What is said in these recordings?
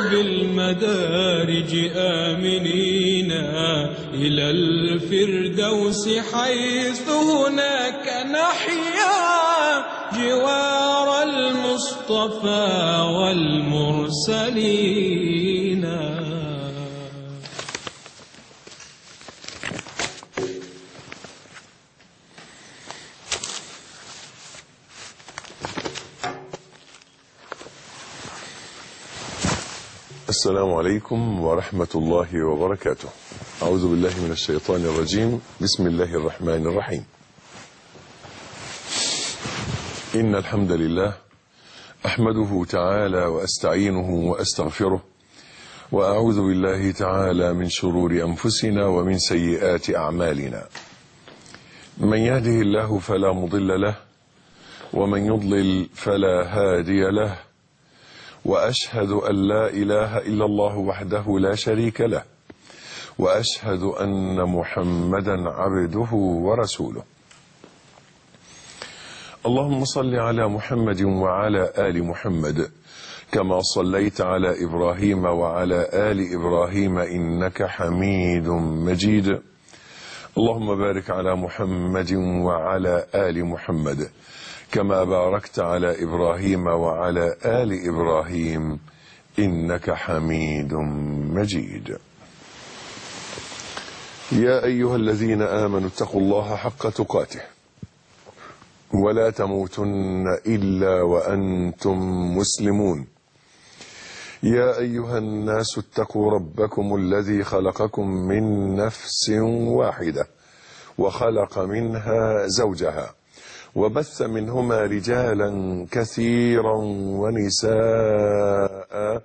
بالمدارج آمنين إلى الفردوس حيث هناك نحيا جوار المصطفى والمرسلين. السلام عليكم ورحمة الله وبركاته. أعوذ بالله من الشيطان الرجيم. بسم الله الرحمن الرحيم. إن الحمد لله أحمده تعالى وأستعينه وأستغفره، وأعوذ بالله تعالى من شرور أنفسنا ومن سيئات أعمالنا. من يهده الله فلا مضل له، ومن يضلل فلا هادي له، وأشهد أن لا إله إلا الله وحده لا شريك له، وأشهد أن محمدا عبده ورسوله. اللهم صل على محمد وعلى آل محمد كما صليت على إبراهيم وعلى آل إبراهيم إنك حميد مجيد. اللهم بارك على محمد وعلى آل محمد كما باركت على إبراهيم وعلى آل إبراهيم إنك حميد مجيد. يا أيها الذين آمنوا اتقوا الله حق تقاته ولا تموتن إلا وأنتم مسلمون. يا أيها الناس اتقوا ربكم الذي خلقكم من نفس واحدة وخلق منها زوجها وبث منهما رجالا كثيرا ونساء،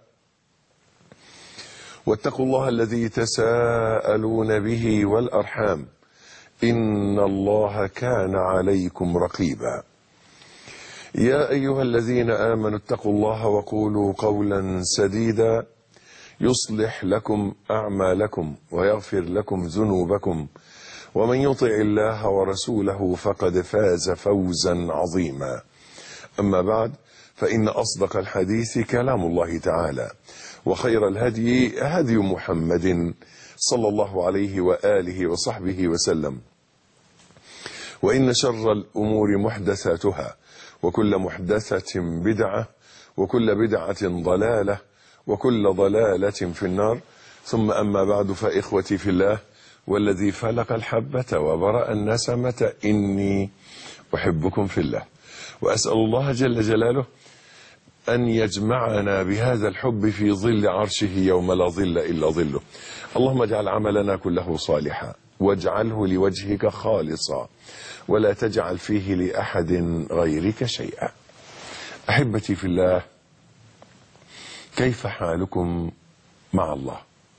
واتقوا الله الذي تساءلون به والأرحام إن الله كان عليكم رقيبا. يا أيها الذين آمنوا اتقوا الله وقولوا قولا سديدا يصلح لكم أعمالكم ويغفر لكم ذنوبكم، ومن يطع الله ورسوله فقد فاز فوزا عظيما. أما بعد، فإن أصدق الحديث كلام الله تعالى، وخير الهدي هدي محمد صلى الله عليه وآله وصحبه وسلم، وإن شر الأمور محدثاتها، وكل محدثة بدعة، وكل بدعة ضلالة، وكل ضلالة في النار. ثم أما بعد، فإخوتي في الله والذي فلق الحبة وبرأ النسمة إني أحبكم في الله، وأسأل الله جل جلاله أن يجمعنا بهذا الحب في ظل عرشه يوم لا ظل إلا ظله. اللهم اجعل عملنا كله صالحا، واجعله لوجهك خالصا، ولا تجعل فيه لأحد غيرك شيئا. أحبتي في الله، كيف حالكم مع الله؟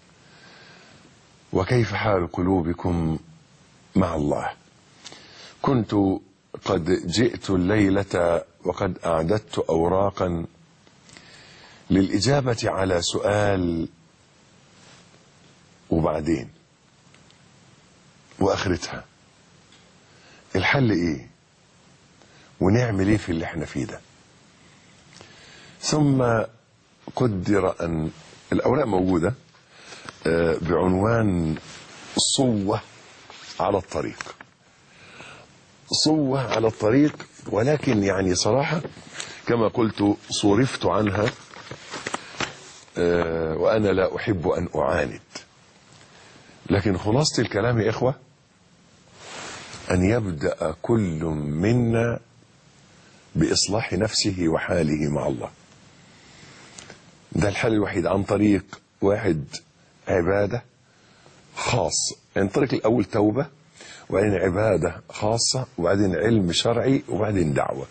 وكيف حال قلوبكم مع الله؟ كنت قد جئت الليلة وقد أعددت أوراقا للإجابة على سؤال، وبعدين وآخرتها الحل إيه، ونعمل إيه في اللي احنا فيه ده. ثم قدر أن الأوراق موجودة بعنوان صوة على الطريق. صوة على الطريق، ولكن يعني صراحة كما قلت صرفت عنها، وأنا لا أحب أن أعاند. لكن خلاصة الكلام يا إخوة أن يبدأ كل منا بإصلاح نفسه وحاله مع الله. ده الحل الوحيد، عن طريق واحد عبادة خاصة. يعني الطريق الأول توبة، وبعدين عبادة خاصة، وبعدين علم شرعي، وبعدين دعوة.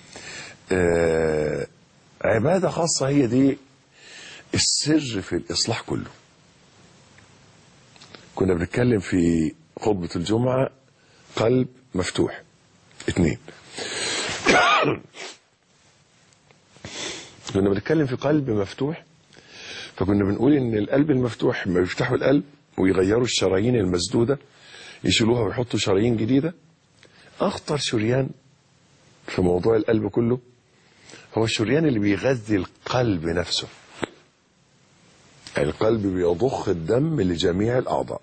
عبادة خاصة هي دي السر في الإصلاح كله. كنا بنتكلم في خطبة الجمعة قلب مفتوح 2. كنا بنتكلم في قلب مفتوح، فكنا بنقول ان القلب المفتوح ما يفتحوا القلب ويغيروا الشرايين المسدودة، يشيلوها ويحطوا شرايين جديدة. اخطر شريان في موضوع القلب كله هو الشريان اللي بيغذي القلب نفسه. القلب بيضخ الدم لجميع الأعضاء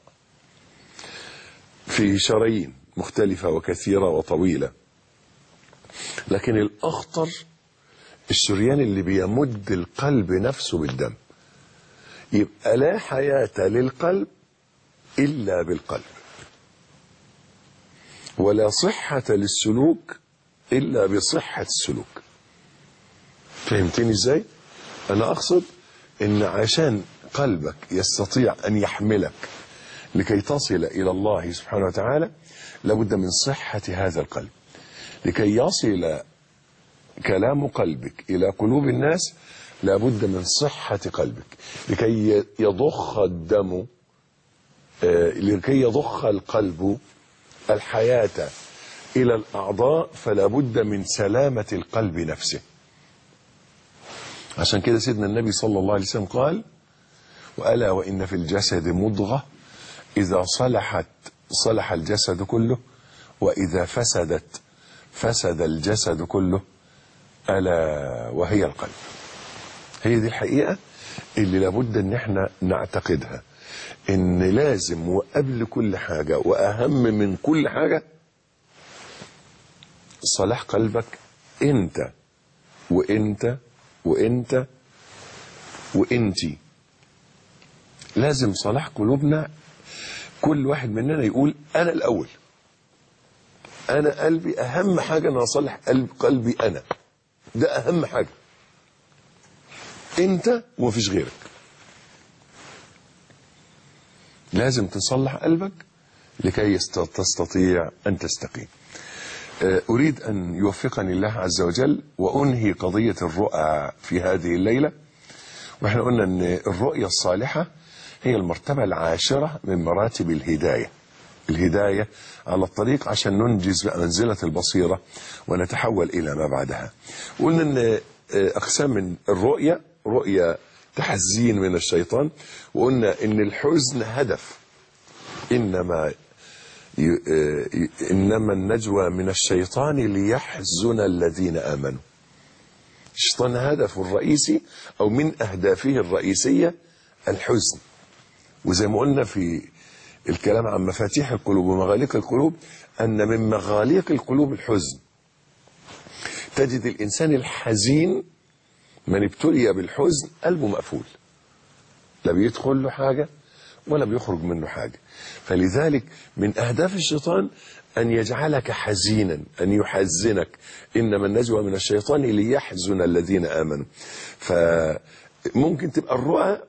في شرايين مختلفة وكثيرة وطويلة، لكن الأخطر الشريان اللي بيمد القلب نفسه بالدم. يبقى لا حياة للقلب إلا بالقلب، ولا صحة للسلوك إلا بصحة السلوك. فهمتني إزاي؟ أنا أقصد إن عشان قلبك يستطيع أن يحملك لكي تصل إلى الله سبحانه وتعالى لابد من صحة هذا القلب. لكي يصل كلام قلبك إلى قلوب الناس لابد من صحة قلبك. لكي يضخ الدم، لكي يضخ القلب الحياة إلى الأعضاء فلا بد من سلامة القلب نفسه. عشان كده سيدنا النبي صلى الله عليه وسلم قال: وألا وإن في الجسد مضغة إذا صلحت صلح الجسد كله وإذا فسدت فسد الجسد كله، ألا وهي القلب. هي دي الحقيقة اللي لابد ان احنا نعتقدها، ان لازم وقبل كل حاجة واهم من كل حاجة صلاح قلبك انت وانت وانت وانتي. لازم صلاح قلوبنا، كل واحد مننا يقول انا الاول، انا قلبي اهم حاجة، انا اصلح قلبي انا، ده اهم حاجة، انت ومفيش غيرك. لازم تصلح قلبك لكي تستطيع ان تستقيم. اريد ان يوفقني الله عز وجل وانهي قضية الرؤى في هذه الليلة. واحنا قلنا ان الرؤية الصالحة هي المرتبة العاشرة من مراتب الهداية. الهداية على الطريق عشان ننجز منزلة البصيرة ونتحول الى ما بعدها. قلنا ان اقسام من الرؤية: رؤية تحزين من الشيطان، وقلنا ان الحزن هدف، انما النجوى من الشيطان ليحزن الذين امنوا. الشيطان هدفه الرئيسي او من اهدافه الرئيسية الحزن. وزي ما قلنا في الكلام عن مفاتيح القلوب ومغاليق القلوب ان من مغاليق القلوب الحزن. تجد الانسان الحزين من ابتلي بالحزن قلبه مقفول، لا بيدخل له حاجة ولا بيخرج منه حاجة. فلذلك من أهداف الشيطان أن يجعلك حزينا، أن يحزنك. إنما النجوى من الشيطان ليحزن الذين آمنوا. فممكن تبقى الرؤى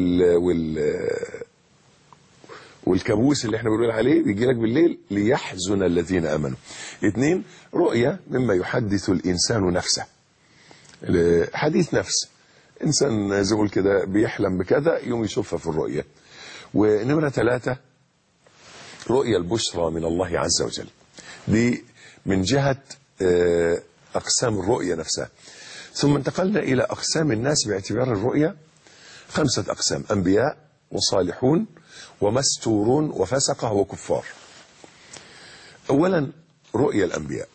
والكابوس اللي احنا بنقول عليه بيجي لك بالليل ليحزن الذين آمنوا. 2، رؤية مما يحدث الإنسان نفسه، حديث نفس. إنسان زي ما كده بيحلم بكذا يوم يشوفها في الرؤية. ونمرة 3، رؤية البشرى من الله عز وجل. دي من جهة أقسام الرؤية نفسها. ثم انتقلنا إلى أقسام الناس باعتبار الرؤية 5 أقسام: أنبياء وصالحون ومستورون وفسقة وكفار. أولا رؤية الأنبياء.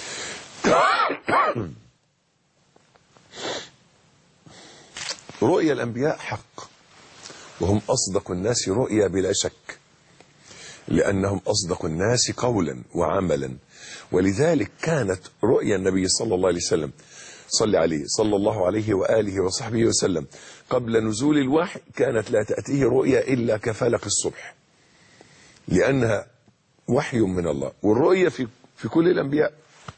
رؤيا الأنبياء حق، وهم أصدق الناس رؤيا بلا شك، لأنهم أصدق الناس قولا وعملا. ولذلك كانت رؤيا النبي صلى الله عليه وسلم، صلى عليه صلى الله عليه وآله وصحبه وسلم، قبل نزول الوحي كانت لا تأتيه رؤيا إلا كفلق الصبح، لأنها وحي من الله. والرؤيا في كل الأنبياء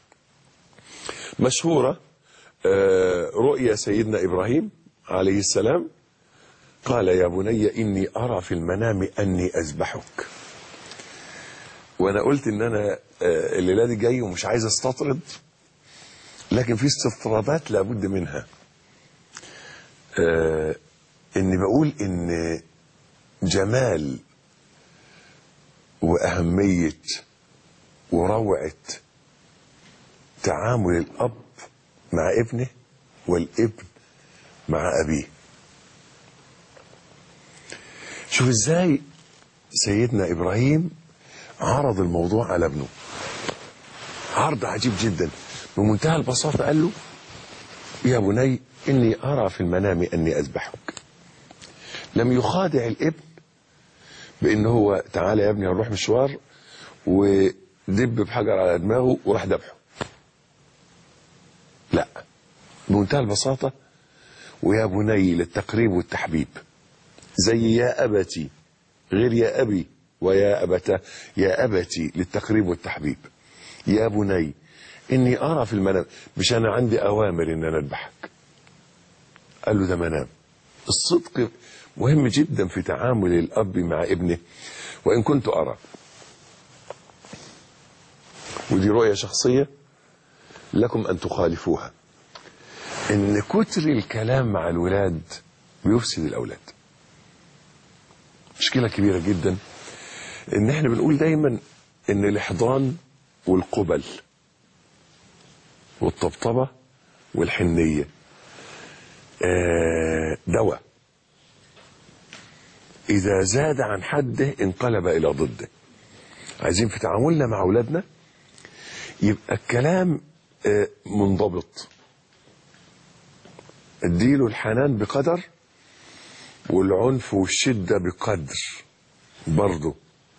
مشهورة. رؤيا سيدنا إبراهيم عليه السلام قال: يا بني إني أرى في المنام أني أذبحك. وأنا قلت إن أنا الليلة دي جاي ومش عايز استطرد، لكن في استطرادات لابد منها. إني بقول إن جمال وأهمية وروعة تعامل الأب مع ابنه والابن مع أبيه. شوف إزاي سيدنا إبراهيم عرض الموضوع على ابنه عرض عجيب جدا بمنتهى البساطة. قال له: يا بني إني أرى في المنام أني أذبحك. لم يخادع الابن بان هو تعالى يا ابني هنروح مشوار ودب بحجر على دماغه وراح ذبحه. لا، بمنتهى البساطة، ويا بني للتقريب والتحبيب، زي يا أبتي غير يا أبي ويا أبتا، يا أبتي للتقريب والتحبيب. يا بني إني أرى في المنام، مش أنا عندي أوامر إن أنا أذبحك. قال له ده منام. الصدق مهم جدا في تعامل الأب مع ابنه. وإن كنت أرى، ودي رؤية شخصية لكم أن تخالفوها، إن كتر الكلام مع الولاد بيفسد الأولاد. مشكلة كبيرة جدا إن إحنا بنقول دايما إن الإحضان والقبل والطبطبة والحنية دواء، إذا زاد عن حده انقلب إلى ضده. عايزين في تعاملنا مع أولادنا يبقى الكلام منضبط، اديله الحنان بقدر والعنف والشدة بقدر برضه.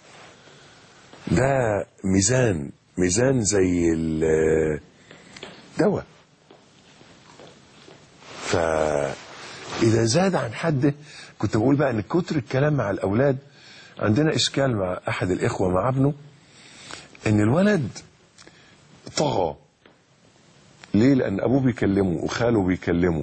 ده ميزان زي الدواء. فإذا زاد عن حده، كنت بقول بقى ان كتر الكلام مع الأولاد، عندنا إشكال مع أحد الإخوة مع ابنه، ان الولد طغى. ليه؟ لأن أبوه بيكلمه وخاله بيكلمه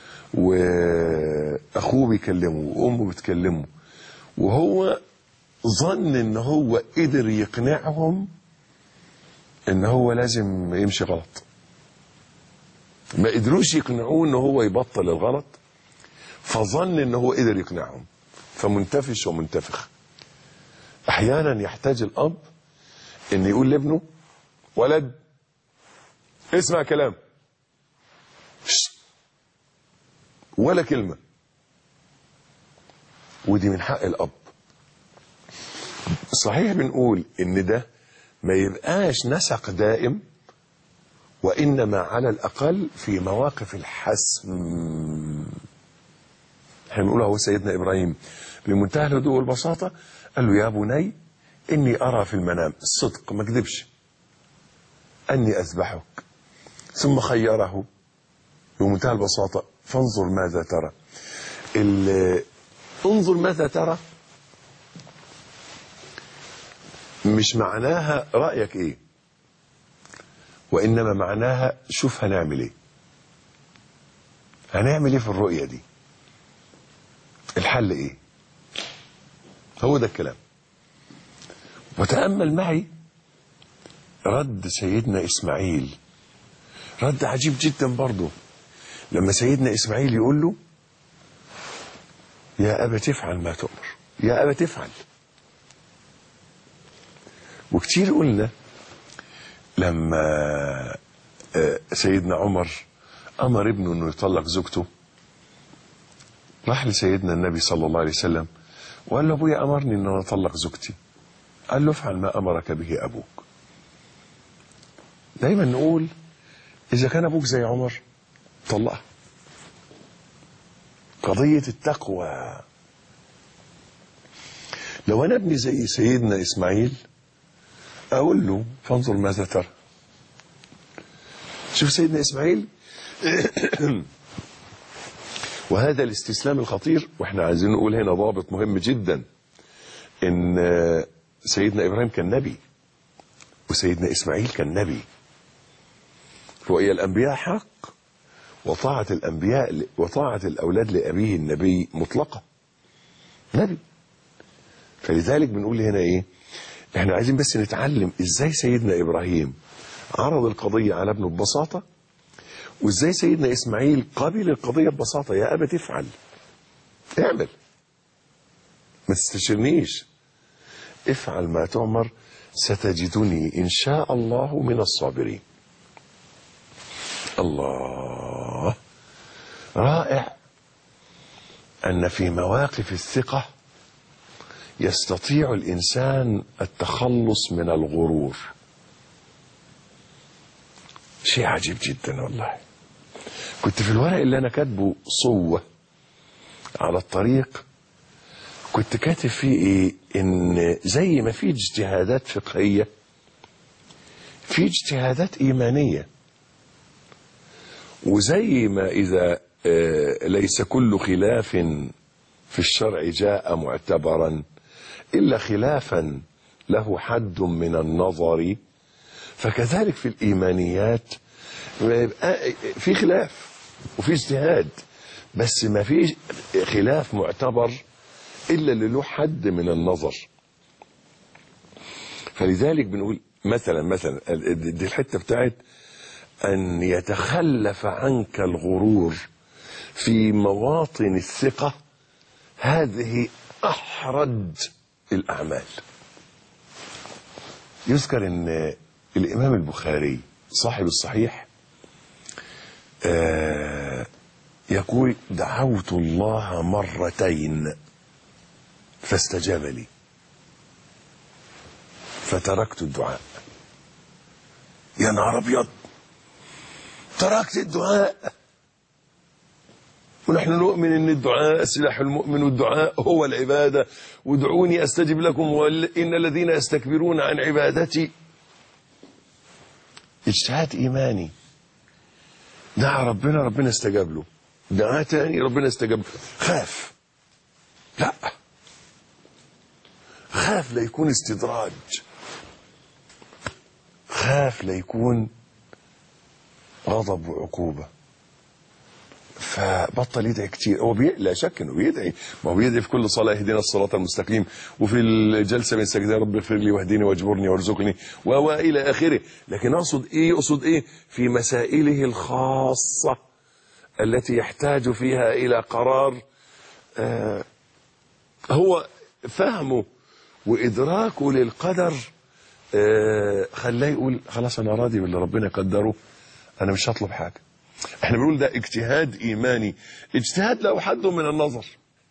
وأخوه بيكلمه وأمه بتكلمه، وهو ظن ان هو قدر يقنعهم ان هو لازم يمشي غلط. ما قدروش يقنعوه ان هو يبطل الغلط، فظن ان هو قدر يقنعهم، فمنتفش ومنتفخ. احيانا يحتاج الاب ان يقول لابنه ولد اسمع كلام، ولا كلمة. ودي من حق الاب. صحيح بنقول ان ده ما يبقاش نسق دائم، وانما على الاقل في مواقف الحسم. احنا بنقول هو سيدنا ابراهيم بمنتهى الهدوء والبساطه قال له يا بني اني ارى في المنام، الصدق ما كذبش، اني اذبحك. ثم خيره بمنتهى البساطه فانظر ماذا ترى. انظر ماذا ترى مش معناها رأيك ايه، وإنما معناها شوف هنعمل ايه، هنعمل ايه في الرؤية دي، الحل ايه. هو ده الكلام. وتأمل معي رد سيدنا إسماعيل، رد عجيب جدا برضه. لما سيدنا إسماعيل يقول له يا أبت افعل ما تؤمر، يا أبت افعل. وكتير قلنا لما سيدنا عمر أمر ابنه أنه يطلق زوجته، راح لسيدنا النبي صلى الله عليه وسلم وقال له أبويا أمرني أنه أطلق زوجتي. قال له افعل ما أمرك به أبوك. دايما نقول إذا كان أبوك زي عمر طلقها. قضية التقوى. لو أنا ابني زي سيدنا إسماعيل أقول له فانظر ماذا ترى. شوف سيدنا إسماعيل وهذا الاستسلام الخطير. وإحنا عايزين نقول هنا ضابط مهم جدا، إن سيدنا إبراهيم كان نبي وسيدنا إسماعيل كان نبي. رؤيا الأنبياء حق، وطاعة الأنبياء وطاعة الأولاد لأبيه النبي مطلقة نبي. فلذلك بنقول هنا إيه، احنا عايزين بس نتعلم ازاي سيدنا ابراهيم عرض القضية على ابنه ببساطة، وازاي سيدنا اسماعيل قابل القضية ببساطة. يا ابت افعل، اعمل، ما تستشرنيش، افعل ما تؤمر ستجدني ان شاء الله من الصابرين. الله، رائع ان في مواقف الثقة يستطيع الإنسان التخلص من الغرور. شيء عجيب جدا والله. كنت في الورق اللي أنا كاتبه صوة على الطريق كنت كاتب فيه ايه؟ ان زي ما في اجتهادات فقهية في اجتهادات ايمانية، وزي ما اذا ليس كل خلاف في الشرع جاء معتبرا الا خلافا له حد من النظر، فكذلك في الايمانيات في خلاف وفي اجتهاد، بس ما في خلاف معتبر الا اللي له حد من النظر. فلذلك بنقول مثلا دي الحته بتاعت ان يتخلف عنك الغرور في مواطن الثقه، هذه احرج الاعمال. يذكر ان الامام البخاري صاحب الصحيح يقول: دعوت الله مرتين فاستجاب لي فتركت الدعاء. يا نهار ابيض، تركت الدعاء؟ ونحن نؤمن ان الدعاء سلاح المؤمن، والدعاء هو العباده، وادعوني استجب لكم وان الذين يستكبرون عن عبادتي. اجتهاد ايماني، دعا ربنا استجاب له، دعا تاني ربنا استجاب له. خاف، لا، خاف لا يكون استدراج، خاف لا يكون غضب وعقوبة، فبطل يدعي كتير. هو لا شك انه بيدعي، ما هو بيدعي في كل صلاة: اهدنا الصراط المستقيم، وفي الجلسة بين السجدين: رب اغفر لي واهدني واجبرني وارزقني، والى اخره. لكن اقصد ايه في مسائله الخاصة التي يحتاج فيها الى قرار هو فهمه وادراكه للقدر خلاه يقول: خلاص انا راضي باللي ربنا قدره، انا مش هطلب حاجه. احنا بنقول ده اجتهاد ايماني، اجتهاد له حد من النظر.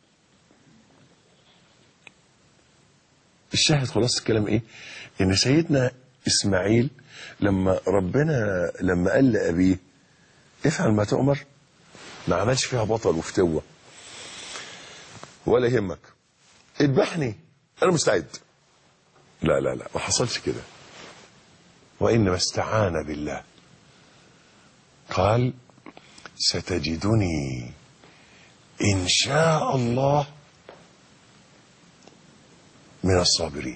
الشاهد خلاص الكلام ايه؟ ان سيدنا اسماعيل لما قال لابيه: افعل ما تؤمر، ما عملش فيها بطل وفتوه ولا يهمك، اذبحني انا مستعد. لا لا لا، ما حصلش كده، وانما استعان بالله. قال: ستجدني ان شاء الله من الصابرين.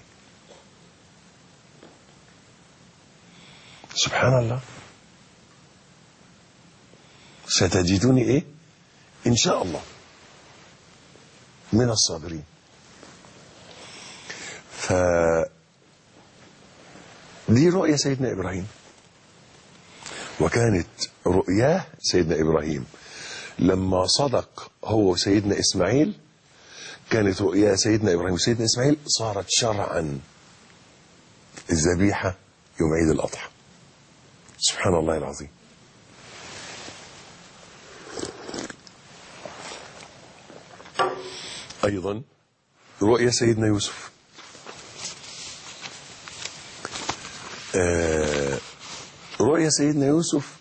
سبحان الله، ستجدني ايه؟ ان شاء الله من الصابرين. دي رؤية سيدنا إبراهيم، وكانت رؤياه سيدنا إبراهيم لما صدق هو وسيدنا إسماعيل، كانت رؤيا سيدنا إبراهيم وسيدنا إسماعيل صارت شرعا الذبيحة يوم عيد الأضحى. سبحان الله العظيم. أيضا رؤيا سيدنا يوسف، رؤيا سيدنا يوسف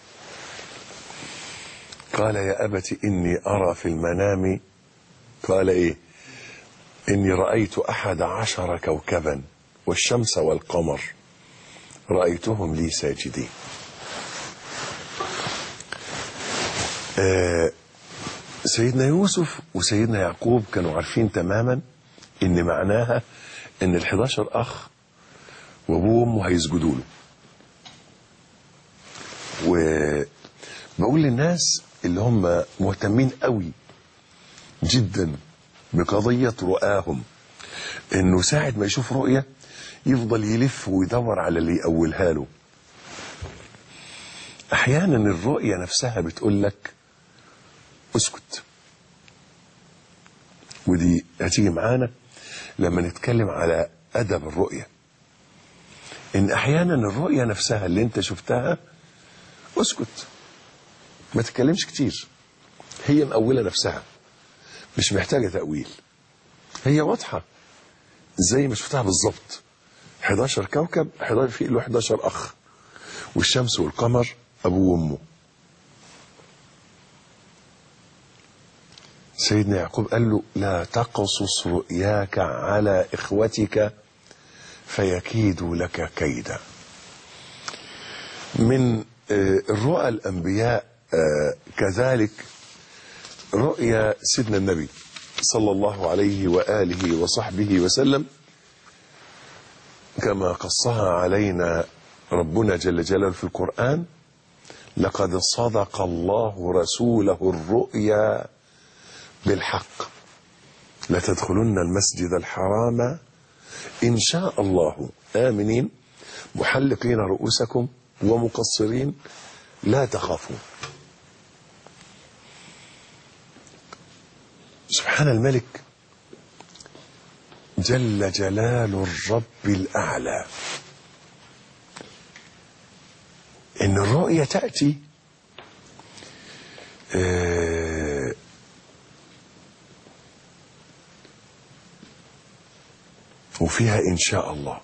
قال: يا أبت إني أرى في المنام، قال إيه؟ إني رأيت 11 كوكبا والشمس والقمر رأيتهم لي ساجدين. سيدنا يوسف وسيدنا يعقوب كانوا عارفين تماما إن معناها إن 11 أخ وأبوه وأمه هيسجدوا له. وبقول للناس اللي هم مهتمين قوي جدا بقضية رؤاهم إنه ساعة ما يشوف رؤية يفضل يلف ويدور على اللي يقولها له. أحيانا الرؤية نفسها بتقول لك اسكت، ودي هتيجي معانا لما نتكلم على أدب الرؤية. إن أحيانا الرؤية نفسها اللي أنت شفتها اسكت، ما تتكلمش كتير، هي مأولة نفسها، مش محتاجة تأويل، هي واضحة زي ما شفتها بالظبط. 11 كوكب، 11 في له 11 أخ، والشمس والقمر أبوه وأمه. سيدنا يعقوب قال له لا تقصص رؤياك على إخوتك فيكيدوا لك كيدا. من الرؤى الأنبياء كذلك رؤيا سيدنا النبي صلى الله عليه وآله وصحبه وسلم كما قصها علينا ربنا جل جلاله في القرآن: لقد صدق الله رسوله الرؤيا بالحق لتدخلن المسجد الحرام إن شاء الله آمنين محلقين رؤوسكم ومقصرين لا تخافون. سبحان الملك جل جلال الرب الأعلى إن الرؤيا تأتي وفيها إن شاء الله،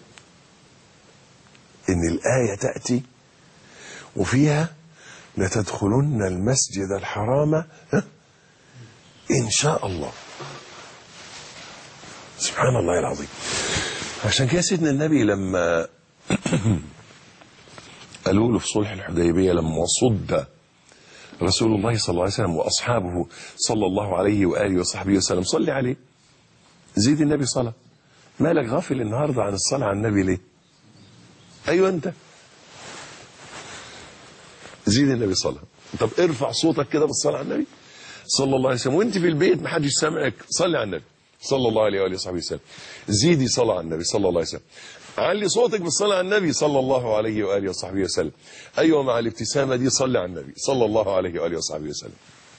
إن الآية تأتي وفيها لتدخلن المسجد الحرام إن شاء الله. سبحان الله العظيم. عشان كده سيدنا النبي لما قالوا له في صلح الحديبية لما صد رسول الله صلى الله عليه وسلم وأصحابه صلى الله عليه وآله وصحبه وسلم: صلي عليه، زيد النبي صلاة. مالك غافل النهاردة عن الصلاة على النبي ليه؟ أيوة أنت زيد النبي صلاة. طب ارفع صوتك كده بالصلاة على النبي صلى الله عليه وسلم، وانت في البيت محدش سامعك صلي على النبي صلى الله عليه وآله وصحبه وسلم. زيدي صلاة على النبي صلى الله عليه وسلم. علي صوتك بالصلاة على النبي صلى الله عليه وآله وصحبه وسلم. أيوة مع الابتسامة دي صلي على النبي صلى الله عليه وآله وصحبه وسلم.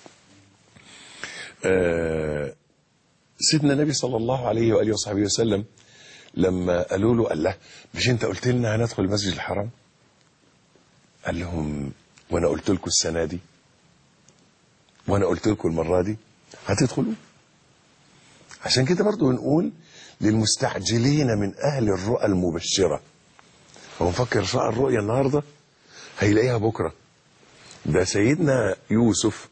سيدنا النبي صلى الله عليه وآله وصحبه وسلم لما قالوا له: قال له مش انت قلت لنا هندخل المسجد الحرام؟ قال لهم: وانا قلت لكم السنة دي، وانا قلت لكم المرة دي هتدخلوا. عشان كده برضو بنقول للمستعجلين من أهل الرؤى المبشرة: هو مفكر رأى الرؤيا النهاردة هيلاقيها بكرة. ده سيدنا يوسف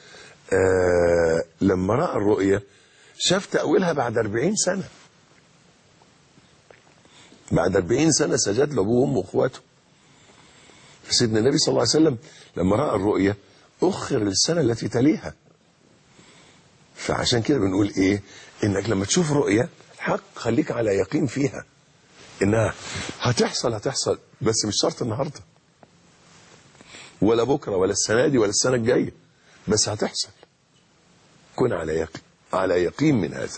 لما رأى الرؤيا شاف تأويلها بعد 40 سنة. بعد 40 سنة سجد لأبوه وأمه وأخواته. سيدنا النبي صلى الله عليه وسلم لما رأى الرؤيا أخر للسنة التي تليها. فعشان كده بنقول إيه؟ إنك لما تشوف رؤيا حق خليك على يقين فيها إنها هتحصل، بس مش شرط النهاردة ولا بكرة ولا السنة دي ولا السنة الجاية، بس هتحصل. كن على يقين من هذا.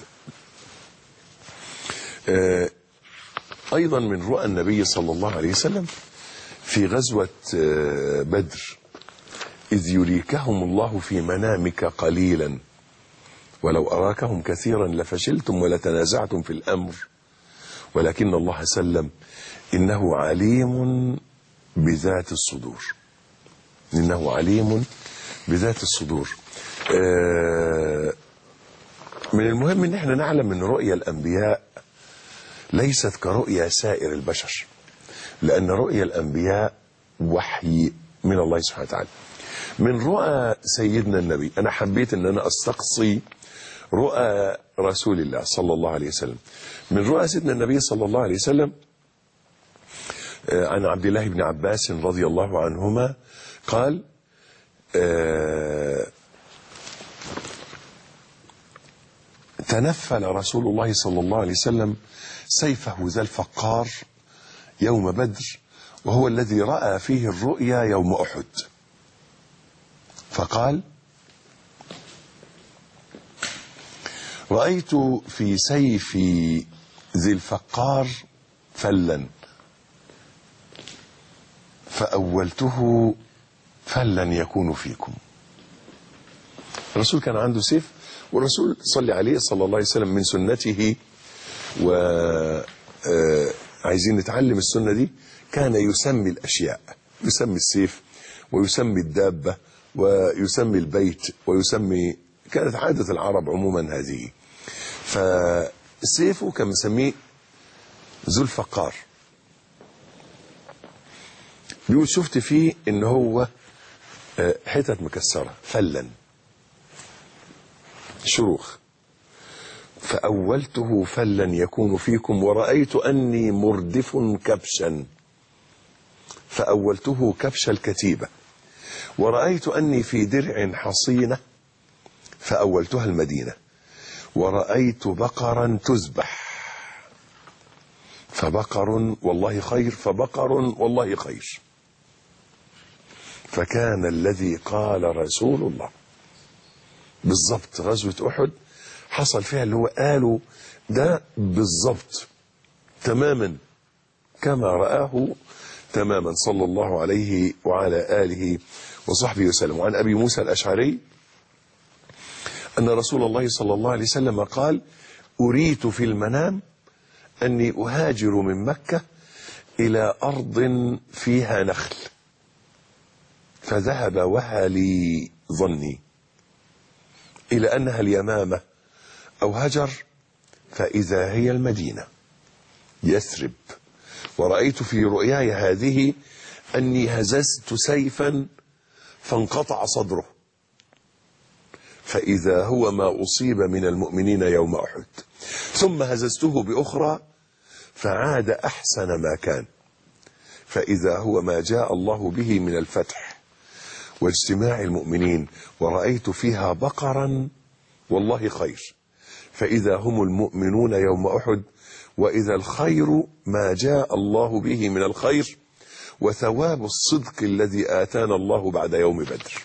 أيضا من رؤى النبي صلى الله عليه وسلم في غزوة بدر: إذ يريكهم الله في منامك قليلا ولو أراكهم كثيرا لفشلتم ولتنازعتم في الأمر ولكن الله سلم إنه عليم بذات الصدور. إنه عليم بذات الصدور. من المهم ان احنا نعلم ان رؤيا الانبياء ليست كرؤيا سائر البشر، لان رؤيا الانبياء وحي من الله سبحانه وتعالى. من رؤى سيدنا النبي انا حبيت ان انا استقصي رؤى رسول الله صلى الله عليه وسلم. من رؤى سيدنا النبي صلى الله عليه وسلم عن عبد الله بن عباس رضي الله عنهما قال: تنفل رسول الله صلى الله عليه وسلم سيفه ذا الفقار يوم بدر، وهو الذي رأى فيه الرؤيا يوم أحد، فقال: رأيت في سيفي ذي الفقار فلا فأولته فلن يكون فيكم. الرسول كان عنده سيف، والرسول صلى عليه صلى الله عليه وسلم من سنته عايزين نتعلم السنة دي، كان يسمي الأشياء، يسمي السيف ويسمي الدابة ويسمي البيت ويسمي، كانت عادة العرب عموما هذه. فسيفه كان مسميه ذو الفقار. بيقول شفت فيه ان هو حتت مكسرة فلا، شروخ. فأولته فلا يكون فيكم ورأيت أني مردف كبشا، فأولته كبش الكتيبة. ورأيت أني في درع حصينة فأولتها المدينة. ورأيت بقرا تذبح فبقر والله خير فبقر والله خير. فكان الذي قال رسول الله بالضبط. غزوة أحد حصل فيها اللي هو قاله ده بالضبط تماما كما رآه تماما صلى الله عليه وعلى آله وصحبه وسلم. وعن أبي موسى الأشعري أن رسول الله صلى الله عليه وسلم قال: أريت في المنام أني أهاجر من مكة إلى أرض فيها نخل، فذهب وهلي ظني إلى أنها اليمامة أو هجر، فإذا هي المدينة يثرب. ورأيت في رؤياي هذه أني هززت سيفا فانقطع صدره، فإذا هو ما أصيب من المؤمنين يوم أحد. ثم هززته بأخرى فعاد أحسن ما كان، فإذا هو ما جاء الله به من الفتح واجتماع المؤمنين. ورأيت فيها بقرا والله خير، فإذا هم المؤمنون يوم أحد. وإذا الخير ما جاء الله به من الخير، وثواب الصدق الذي آتانا الله بعد يوم بدر.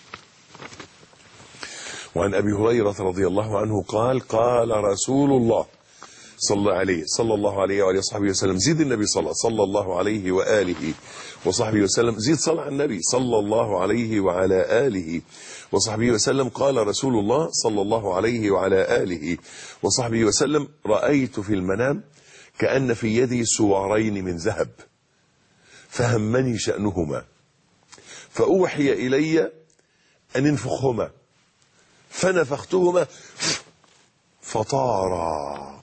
وعن أبي هريرة رضي الله عنه قال: قال رسول الله صلى الله عليه وآله وصحبه وسلم. زيد النبي صلى الله عليه وآله وصحبه وسلم. زيد صلى على النبي صلى الله عليه وعلى آله وصحبه وسلم. قال رسول الله صلى الله عليه وعلى آله وصحبه وسلم: رأيت في المنام كأن في يدي سوارين من ذهب، فهمني شأنهما، فأوحي إلي أن انفخهما، فنفختهما فطارا،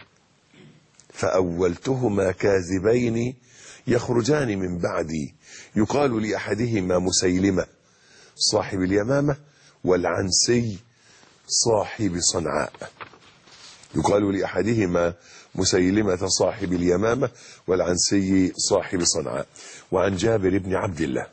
فأولتهما كاذبين يخرجان من بعدي، يقال لأحدهما مسيلمة صاحب اليمامة، والعنسي صاحب صنعاء. يقال لأحدهما مسيلمة صاحب اليمامة والعنسي صاحب صنعاء. وعن جابر بن عبد الله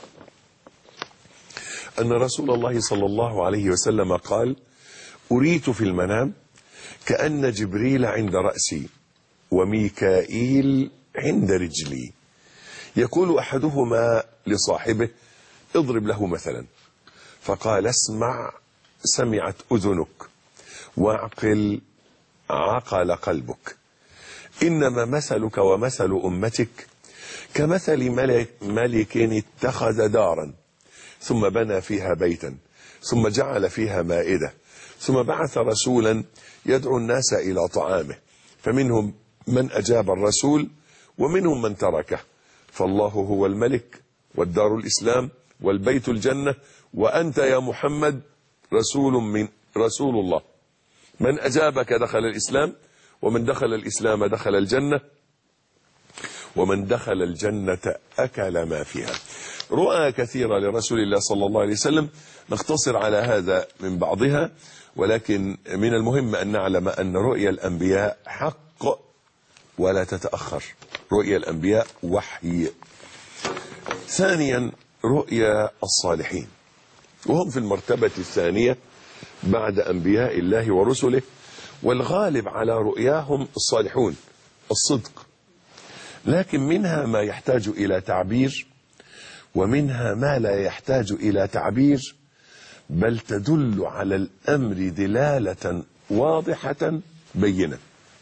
أن رسول الله صلى الله عليه وسلم قال: أريت في المنام كأن جبريل عند رأسي وميكائيل عند رجلي، يقول أحدهما لصاحبه: اضرب له مثلا، فقال: اسمع سمعت أذنك، واعقل عقل قلبك، إنما مثلك ومثل أمتك كمثل ملك اتخذ دارا ثم بنى فيها بيتا ثم جعل فيها مائدة ثم بعث رسولا يدعو الناس إلى طعامه، فمنهم من أجاب الرسول ومنهم من تركه، فالله هو الملك والدار الإسلام والبيت الجنة، وأنت يا محمد رسول الله، من أجابك دخل الإسلام، ومن دخل الإسلام دخل الجنة، ومن دخل الجنة أكل ما فيها. رؤى كثيرة لرسول الله صلى الله عليه وسلم، نختصر على هذا من بعضها، ولكن من المهم أن نعلم أن رؤيا الأنبياء حق ولا تتأخر. رؤيا الأنبياء وحي. ثانيا رؤيا الصالحين، وهم في المرتبة الثانية بعد أنبياء الله ورسله، والغالب على رؤياهم الصالحون الصدق، لكن منها ما يحتاج إلى تعبير ومنها ما لا يحتاج إلى تعبير، بل تدل على الأمر دلالة واضحة بينة.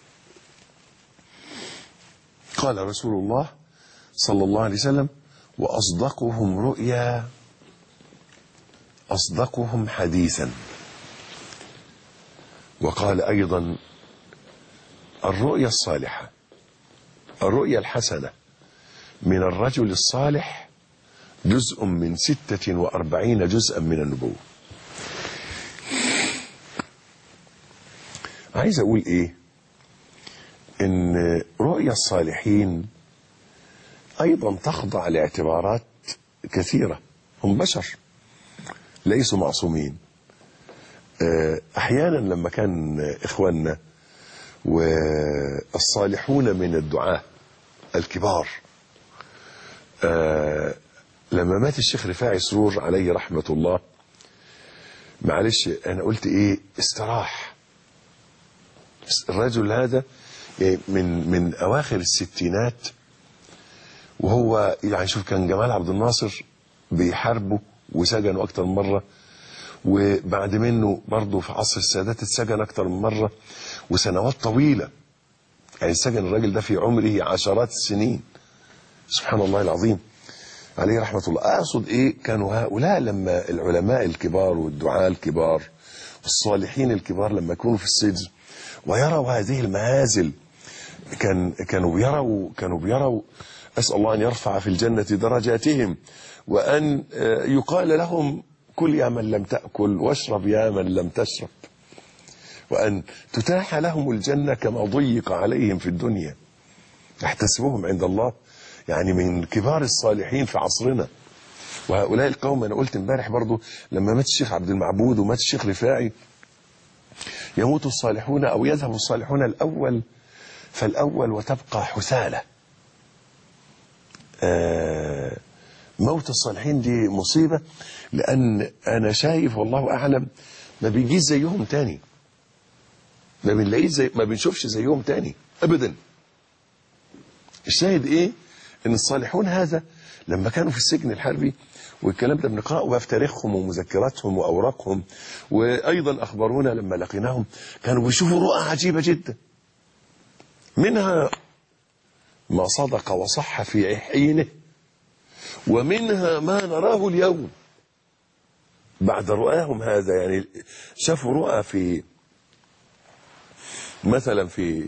قال رسول الله صلى الله عليه وسلم: وأصدقهم رؤيا أصدقهم حديثا. وقال أيضا: الرؤيا الصالحة، الرؤيا الحسنة من الرجل الصالح جزء من 46 جزءا من النبوة. عايز أقول إيه؟ إن رؤيا الصالحين أيضا تخضع لاعتبارات كثيرة. هم بشر ليسوا معصومين. أحيانا لما كان إخواننا والصالحون من الدعاة الكبار، لما مات الشيخ رفاعي سرور عليه رحمة الله، معلش أنا قلت إيه، استراح الرجل هذا من أواخر الستينات، وهو يعني شوف كان جمال عبد الناصر بيحاربه وسجنه أكتر من مرة، وبعد منه برضه في عصر السادات اتسجن أكتر من مرة وسنوات طويلة، يعني سجن الراجل ده في عمره عشرات السنين، سبحان الله العظيم عليه رحمة الله. أقصد إيه، كانوا هؤلاء لما العلماء الكبار والدعاء الكبار والصالحين الكبار لما يكونوا في السجن ويروا هذه المهازل، كانوا بيروا أسأل الله أن يرفع في الجنة درجاتهم، وأن يقال لهم كل يا من لم تأكل واشرب يا من لم تشرب، وأن تتاح لهم الجنة كما ضيق عليهم في الدنيا. احتسبهم عند الله، يعني من كبار الصالحين في عصرنا. وهؤلاء القوم أنا قلت امبارح برضو لما مات الشيخ عبد المعبود ومات الشيخ رفاعي، يموت الصالحون أو يذهب الصالحون الأول فالأول وتبقى حثالة. موت الصالحين دي مصيبة، لأن أنا شايف والله أعلم ما بيجيش زيهم تاني، ما بنلاقيش ما بنشوفش زيهم تاني أبدا. الشاهد إيه، إن الصالحون هذا لما كانوا في السجن الحربي، والكلام ده بنقرأه بقى في تاريخهم ومذكراتهم وأوراقهم، وأيضا أخبرونا لما لقيناهم كانوا بيشوفوا رؤى عجيبة جدا، منها ما صدق وصح في حينه، ومنها ما نراه اليوم بعد رؤاهم هذا. يعني شافوا رؤى في مثلا في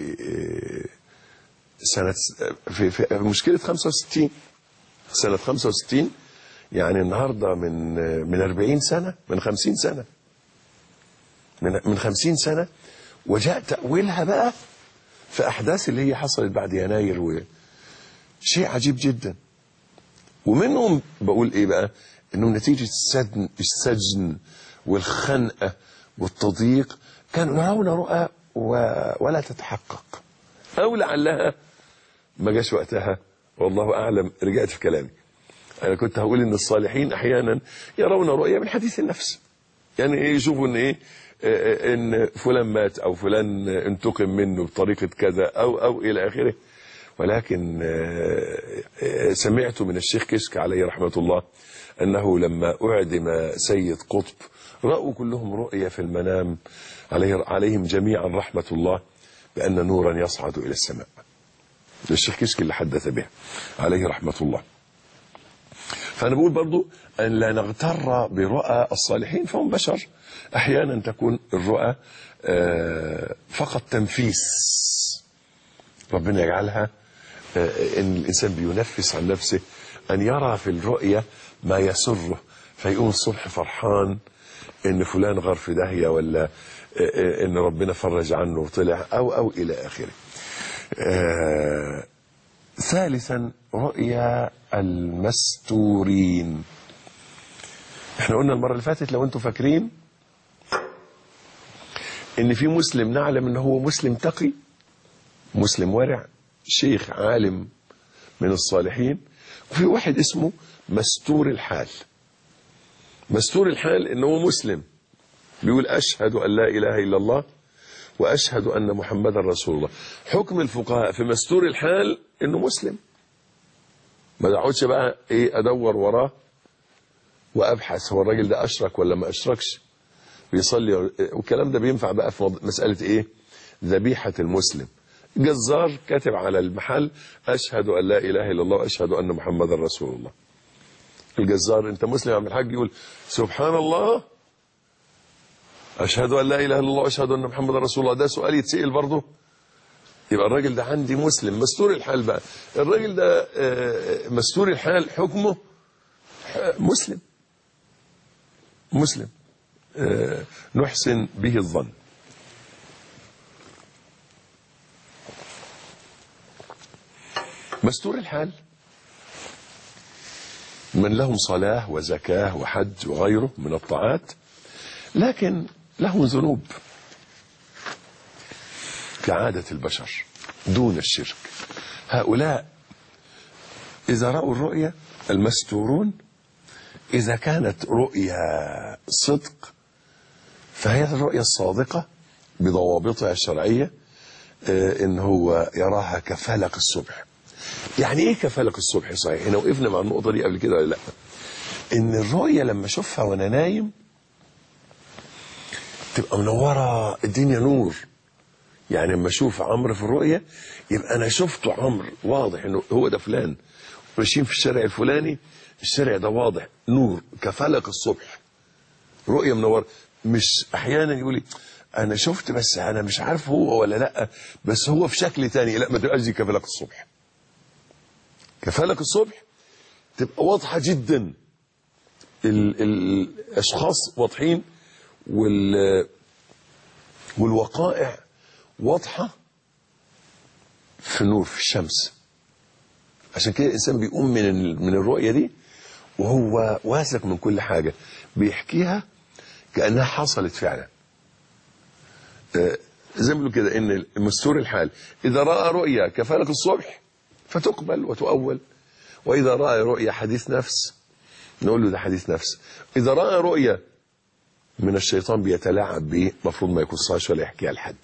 سنة في مشكلة 65 سنة 65، يعني النهاردة من 40 سنة، من 50 سنة، من 50 سنة، وجاء تأويلها بقى في أحداث اللي هي حصلت بعد يناير، شيء عجيب جدا. ومنهم بقول إيه بقى، إنه نتيجة السجن والخنقة والتضييق كانوا يرون رؤى ولا تتحقق، أو لعلها ما جاش وقتها، والله أعلم. رجعت في كلامي، أنا كنت هقول إن الصالحين أحيانا يرون رؤية من حديث النفس، يعني يشوفوا إن إيه، إن فلان مات أو فلان انتقم منه بطريقة كذا أو إلى آخره. ولكن سمعت من الشيخ كشك عليه رحمة الله أنه لما أعدم سيد قطب رأوا كلهم رؤية في المنام عليهم جميعا رحمة الله بأن نورا يصعد إلى السماء. الشيخ كشك اللي حدث به عليه رحمة الله. فأنا بقول برضو أن لا نغتر برؤى الصالحين، فهم بشر، أحيانا تكون الرؤى فقط تنفيس، ربنا يجعلها إن الإنسان بينفس عن نفسه أن يرى في الرؤية ما يسره، فيقوم الصبح فرحان إن فلان غار في داهية، ولا إن ربنا فرج عنه وطلع أو إلى آخره. ثالثا رؤيا المستورين. احنا قلنا المرة اللي فاتت لو انتم فاكرين ان في مسلم نعلم ان هو مسلم تقي، مسلم ورع، شيخ عالم من الصالحين، وفي واحد اسمه مستور الحال. مستور الحال ان هو مسلم بيقول اشهد ان لا اله الا الله واشهد ان محمدا رسول الله. حكم الفقهاء في مستور الحال انه مسلم، ما دعوتش بقى ايه ادور وراه وابحث هو الراجل ده اشرك ولا ما اشركش، بيصلي، والكلام ده بينفع بقى في مسألة ايه، ذبيحة المسلم. جزار كاتب على المحل اشهد ان لا اله الا الله واشهد ان محمدا رسول الله. الجزار انت مسلم يا عم الحاج، يقول سبحان الله اشهد ان لا اله الا الله واشهد ان محمدا رسول الله. ده سؤال يتسأل برضه، يبقى الراجل ده عندي مسلم مستور الحال. بقى الراجل ده مستور الحال حكمه مسلم، مسلم نحسن به الظن. مستور الحال من لهم صلاة وزكاة وحج وغيره من الطاعات، لكن لهم ذنوب كعادة البشر دون الشرك. هؤلاء إذا رأوا الرؤيا المستورون، إذا كانت رؤيا صدق فهي الرؤيا الصادقة بضوابطها الشرعية، إن هو يراها كفلق الصبح. يعني إيه كفلق الصبح؟ صحيح هنا وقفنا مع النقطة دي قبل كده ولا لأ؟ إن الرؤيا لما أشوفها وأنا نايم تبقى منورة الدنيا نور. يعني لما أشوف عمرو في الرؤيا يبقى أنا شفته عمرو واضح إنه هو ده فلان، ماشيين في الشارع الفلاني، الشارع ده واضح نور كفلق الصبح، رؤية منورة. مش أحيانا يقولي أنا شفت بس أنا مش عارف هو ولا لأ، بس هو في شكل تاني. لا، ما تبقاش دي كفلق الصبح. كفلق الصبح تبقى واضحة جدا، الأشخاص واضحين والوقائع واضحة في النور في الشمس. عشان كده الإنسان بيقوم من الرؤية دي وهو واثق من كل حاجة، بيحكيها كأنها حصلت فعلا. زي ما بيقولوا كده إن مستور الحال إذا رأى رؤيا كفلق الصبح فتقبل وتؤول، وإذا رأى رؤيا حديث نفس نقول له ده حديث نفس. إذا رأى رؤيا من الشيطان بيتلاعب به مفروض ما يقصهاش ولا يحكيها لحد.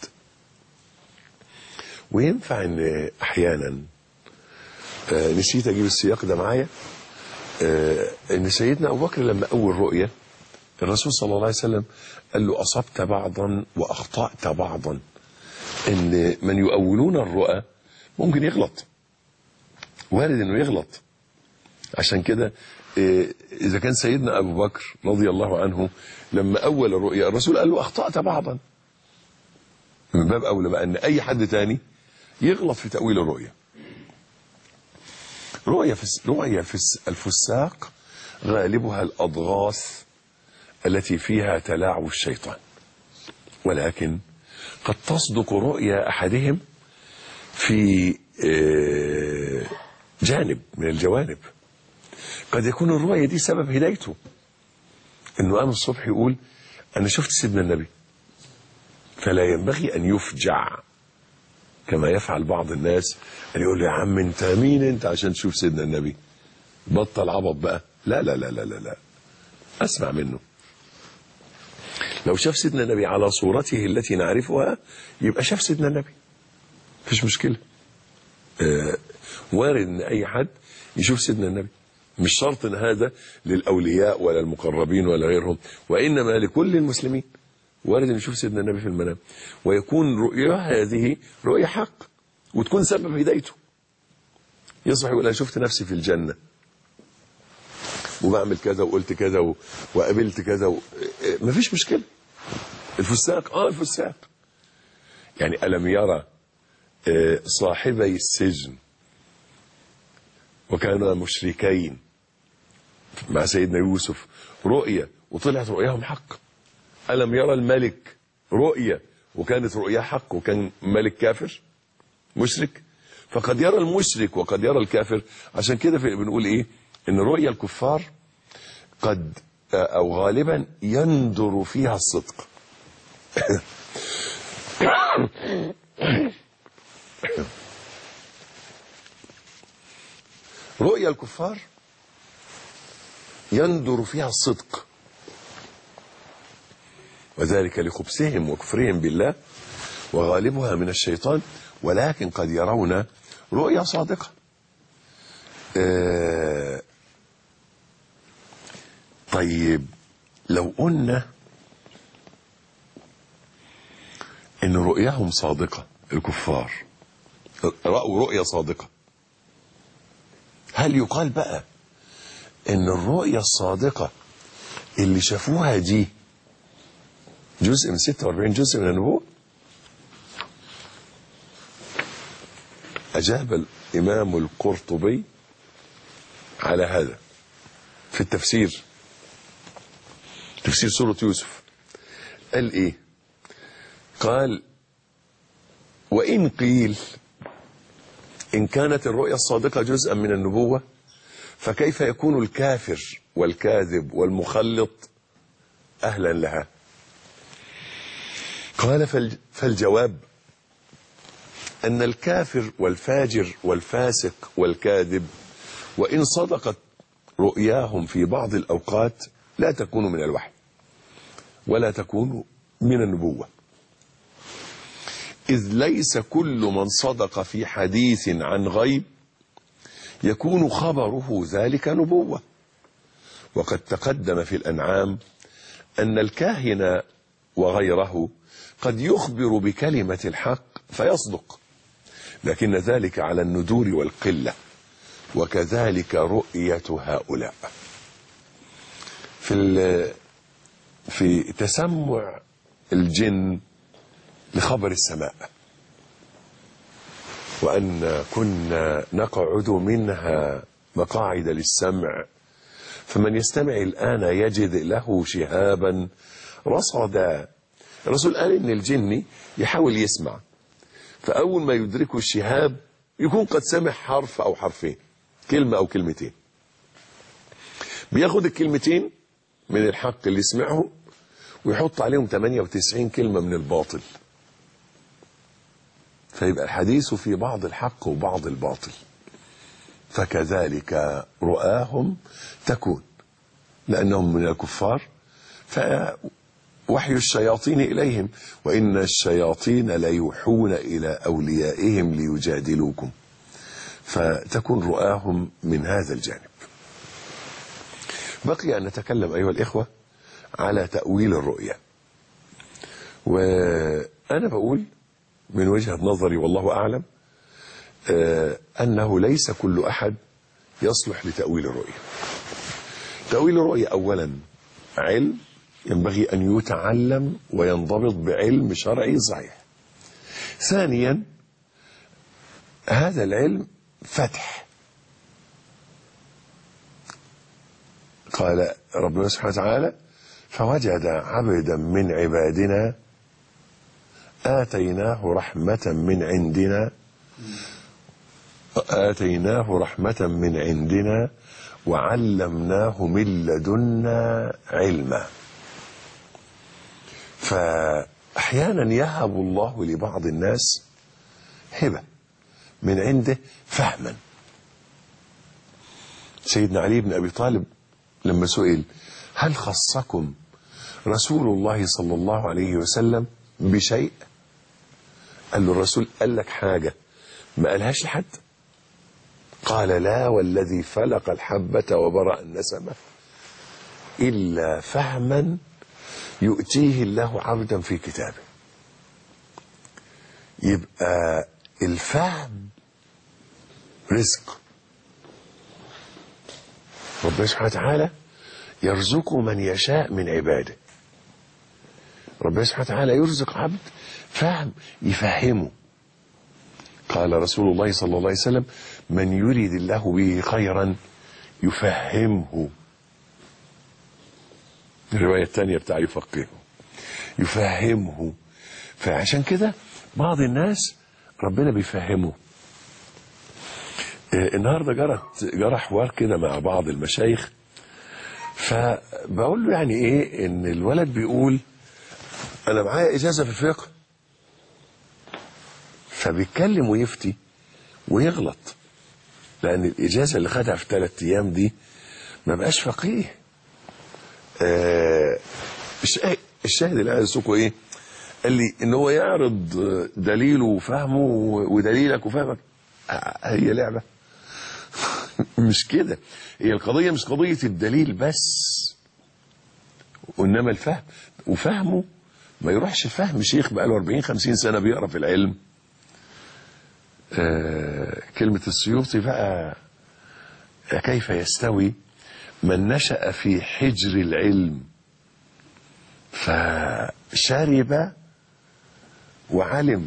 وينفع إن أحيانا نسيت أجيب السياق ده معايا، إن سيدنا أبو بكر لما أول رؤيا الرسول صلى الله عليه وسلم قال له أصبت بعضا وأخطأت بعضا. إن من يؤولون الرؤى ممكن يغلط، وارد إنه يغلط. عشان كده إذا كان سيدنا أبو بكر رضي الله عنه لما أول الرؤيا الرسول قال له أخطأت بعضا، من باب أولى بقى أن أي حد تاني يغلط في تأويل الرؤيا. رؤيا في الفساق غالبها الأضغاث التي فيها تلاعب الشيطان، ولكن قد تصدق رؤيا أحدهم في جانب من الجوانب. قد يكون الرؤيا دي سبب هدايته، انه قام الصبح يقول انا شفت سيدنا النبي، فلا ينبغي ان يفجع كما يفعل بعض الناس، ان يقول له يا عم انت مين انت عشان تشوف سيدنا النبي، بطل عبط بقى. لا لا لا لا لا, لا. اسمع منه. لو شاف سيدنا النبي على صورته التي نعرفها يبقى شاف سيدنا النبي، مفيش مشكلة. وارد ان اي حد يشوف سيدنا النبي، مش شرط ان هذا للاولياء ولا المقربين ولا غيرهم، وانما لكل المسلمين. وارد ان يشوف سيدنا النبي في المنام، ويكون رؤيا هذه رؤيا حق وتكون سبب هدايته. يصبح يقول انا شفت نفسي في الجنة وبعمل كذا وقلت كذا وقابلت كذا مفيش مشكلة. الفساق الفساق يعني ألم يرى صاحبي السجن وكانا مشركين مع سيدنا يوسف رؤيا وطلعت رؤياهم حق. ألم يرى الملك رؤيا وكانت رؤيا حق وكان ملك كافر مشرك. فقد يرى المشرك وقد يرى الكافر. عشان كده بنقول ايه ان رؤيا الكفار قد او غالبا يندر فيها الصدق. رؤيا الكفار يندر فيها الصدق، وذلك لخبثهم وكفرهم بالله، وغالبها من الشيطان، ولكن قد يرون رؤيا صادقة. طيب لو قلنا ان رؤياهم صادقة، الكفار رأوا رؤيا صادقة، هل يقال بقى ان الرؤيا الصادقة اللي شافوها دي جزء من 46 جزء من النبوة؟ أجاب الإمام القرطبي على هذا في التفسير، تفسير سورة يوسف. قال إيه؟ قال وإن قيل إن كانت الرؤيا الصادقة جزءا من النبوة فكيف يكون الكافر والكاذب والمخلط أهلا لها؟ قال فالجواب أن الكافر والفاجر والفاسق والكاذب وإن صدقت رؤياهم في بعض الأوقات لا تكون من الوحي ولا تكون من النبوة، إذ ليس كل من صدق في حديث عن غيب يكون خبره ذلك نبوة. وقد تقدم في الأنعام أن الكاهن وغيره قد يخبر بكلمة الحق فيصدق، لكن ذلك على الندور والقلة، وكذلك رؤية هؤلاء. في تسمع الجن لخبر السماء، وأن كنا نقعد منها مقاعد للسمع فمن يستمع الآن يجد له شهابا رصدا. الرسول قال إن الجن يحاول يسمع، فأول ما يدركه الشهاب يكون قد سمع حرف أو حرفين، كلمة أو كلمتين، بياخد الكلمتين من الحق اللي يسمعه ويحط عليهم 98 كلمة من الباطل، فيبقى الحديث في بعض الحق وبعض الباطل. فكذلك رؤاهم تكون، لأنهم من الكفار فوحي الشياطين إليهم، وإن الشياطين ليوحون إلى أوليائهم ليجادلوكم، فتكون رؤاهم من هذا الجانب. بقي أن نتكلم أيها الإخوة على تأويل الرؤيا، وأنا بقول من وجهة نظري والله أعلم أنه ليس كل أحد يصلح لتأويل الرؤيا. تأويل الرؤيا أولا علم ينبغي أن يتعلم وينضبط بعلم شرعي صحيح. ثانيا هذا العلم فتح. قال ربنا سبحانه وتعالى فوجد عبدا من عبادنا آتيناه رحمة من عندنا وعلمناه من لدنا علما. فأحيانا يهب الله لبعض الناس هبة من عنده فهما. سيدنا علي بن أبي طالب لما سئل هل خصكم رسول الله صلى الله عليه وسلم بشيء؟ قال له الرسول قال لك حاجة ما قالهاش لحد؟ قال لا والذي فلق الحبة وبرأ النسمة إلا فهما يؤتيه الله عبدا في كتابه. يبقى الفهم رزق. ربنا سبحانه وتعالى يرزق من يشاء من عباده. ربنا سبحانه وتعالى يرزق عبد فهم يفهمه. قال رسول الله صلى الله عليه وسلم من يريد الله به خيرا يفهمه. الرواية الثانية بتاع يفهمه. فعشان كده بعض الناس ربنا بيفهمه. النهاردة جرى حوار كده مع بعض المشايخ، فبقول له يعني ايه ان الولد بيقول انا معايا اجازة في الفقه، فبيتكلم ويفتي ويغلط، لان الاجازة اللي خدها في 3 ايام دي ما بقاش فقيه. الشاهد اللي قاعد يسوقه ايه؟ قال لي ان هو يعرض دليله وفهمه ودليلك وفهمك. هي لعبة مش كده. هي القضية مش قضية الدليل بس، وإنما الفهم وفهمه. ما يروحش فهم شيخ بقى له 40-50 سنة بيقرأ في العلم. كلمة السيوطي بقى كيف يستوي من نشأ في حجر العلم فشرب وعلم.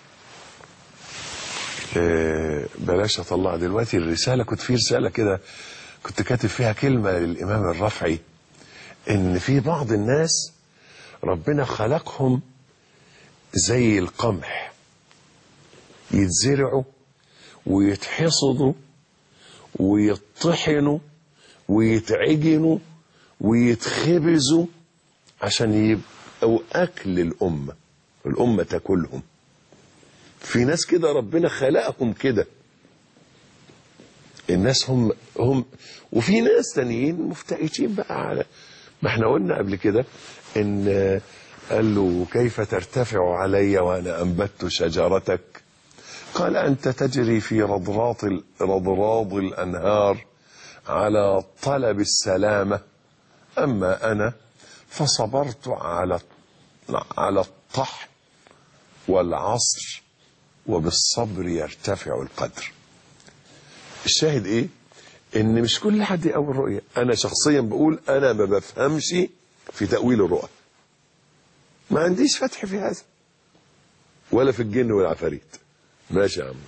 بلاش اطلع دلوقتي الرسالة. كنت في رسالة كده كنت كاتب فيها كلمة للإمام الرفعي ان في بعض الناس ربنا خلقهم زي القمح، يتزرعوا ويتحصدوا ويطحنوا ويتعجنوا ويتخبزوا عشان يبقوا أكل الأمة. الأمة كلهم. في ناس كده ربنا خلقهم كده، الناس هم وفي ناس تانيين مفتئشين بقى على ما احنا قلنا قبل كده ان قال له كيف ترتفع علي وانا انبت شجرتك؟ قال انت تجري في رضراض الانهار على طلب السلامة، اما انا فصبرت على الطحن والعصر، وبالصبر يرتفع القدر. الشاهد ايه؟ ان مش كل حد يقوي الرؤية. انا شخصيا بقول انا ما بفهمش في تأويل الرؤى، ما عنديش فتح في هذا، ولا في الجن والعفاريت. ماشي يا عم.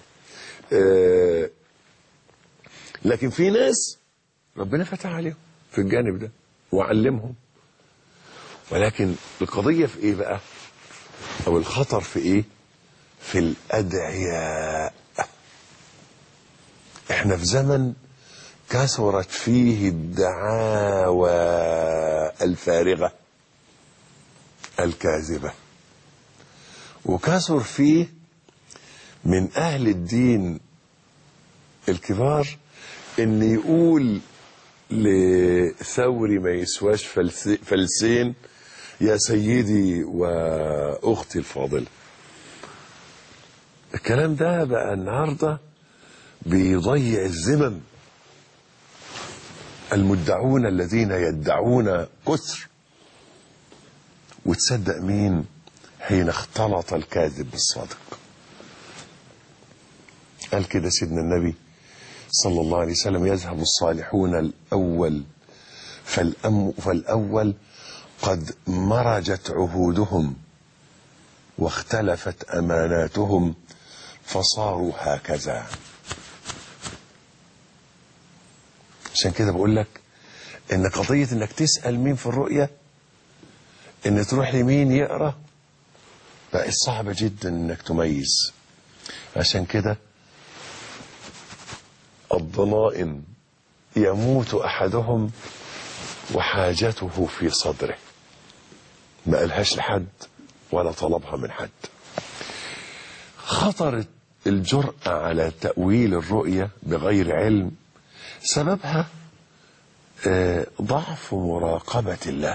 لكن في ناس ربنا فتح عليهم في الجانب ده وعلمهم. ولكن القضية في ايه بقى، او الخطر في ايه؟ في الأدعياء. احنا في زمن كثرت فيه الدعاوى الفارغة الكاذبة، وكثر فيه من أهل الدين الكبار ان يقول لثوري ما يسواش فلسين يا سيدي وأختي الفاضلة. الكلام ده بقى النهارده بيضيع الذمم. المدعون الذين يدعون كثر، وتصدق مين حين اختلط الكاذب بالصادق؟ قال كده سيدنا النبي صلى الله عليه وسلم: يذهب الصالحون الأول فالأول قد مرجت عهودهم واختلفت أماناتهم فصاروا هكذا. عشان كده بقول لك ان قضية انك تسأل مين في الرؤية، ان تروح لمين يقرأ، بقت صعبة جدا انك تميز. عشان كده الضنائن يموت احدهم وحاجته في صدره، ما قالهاش لحد ولا طلبها من حد. خطر الجرأة على تأويل الرؤية بغير علم سببها ضعف مراقبة الله،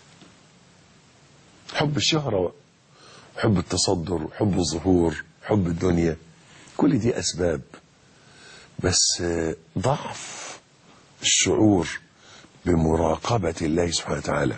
حب الشهرة، حب التصدر، حب الظهور، حب الدنيا، كل دي أسباب، بس ضعف الشعور بمراقبة الله سبحانه وتعالى.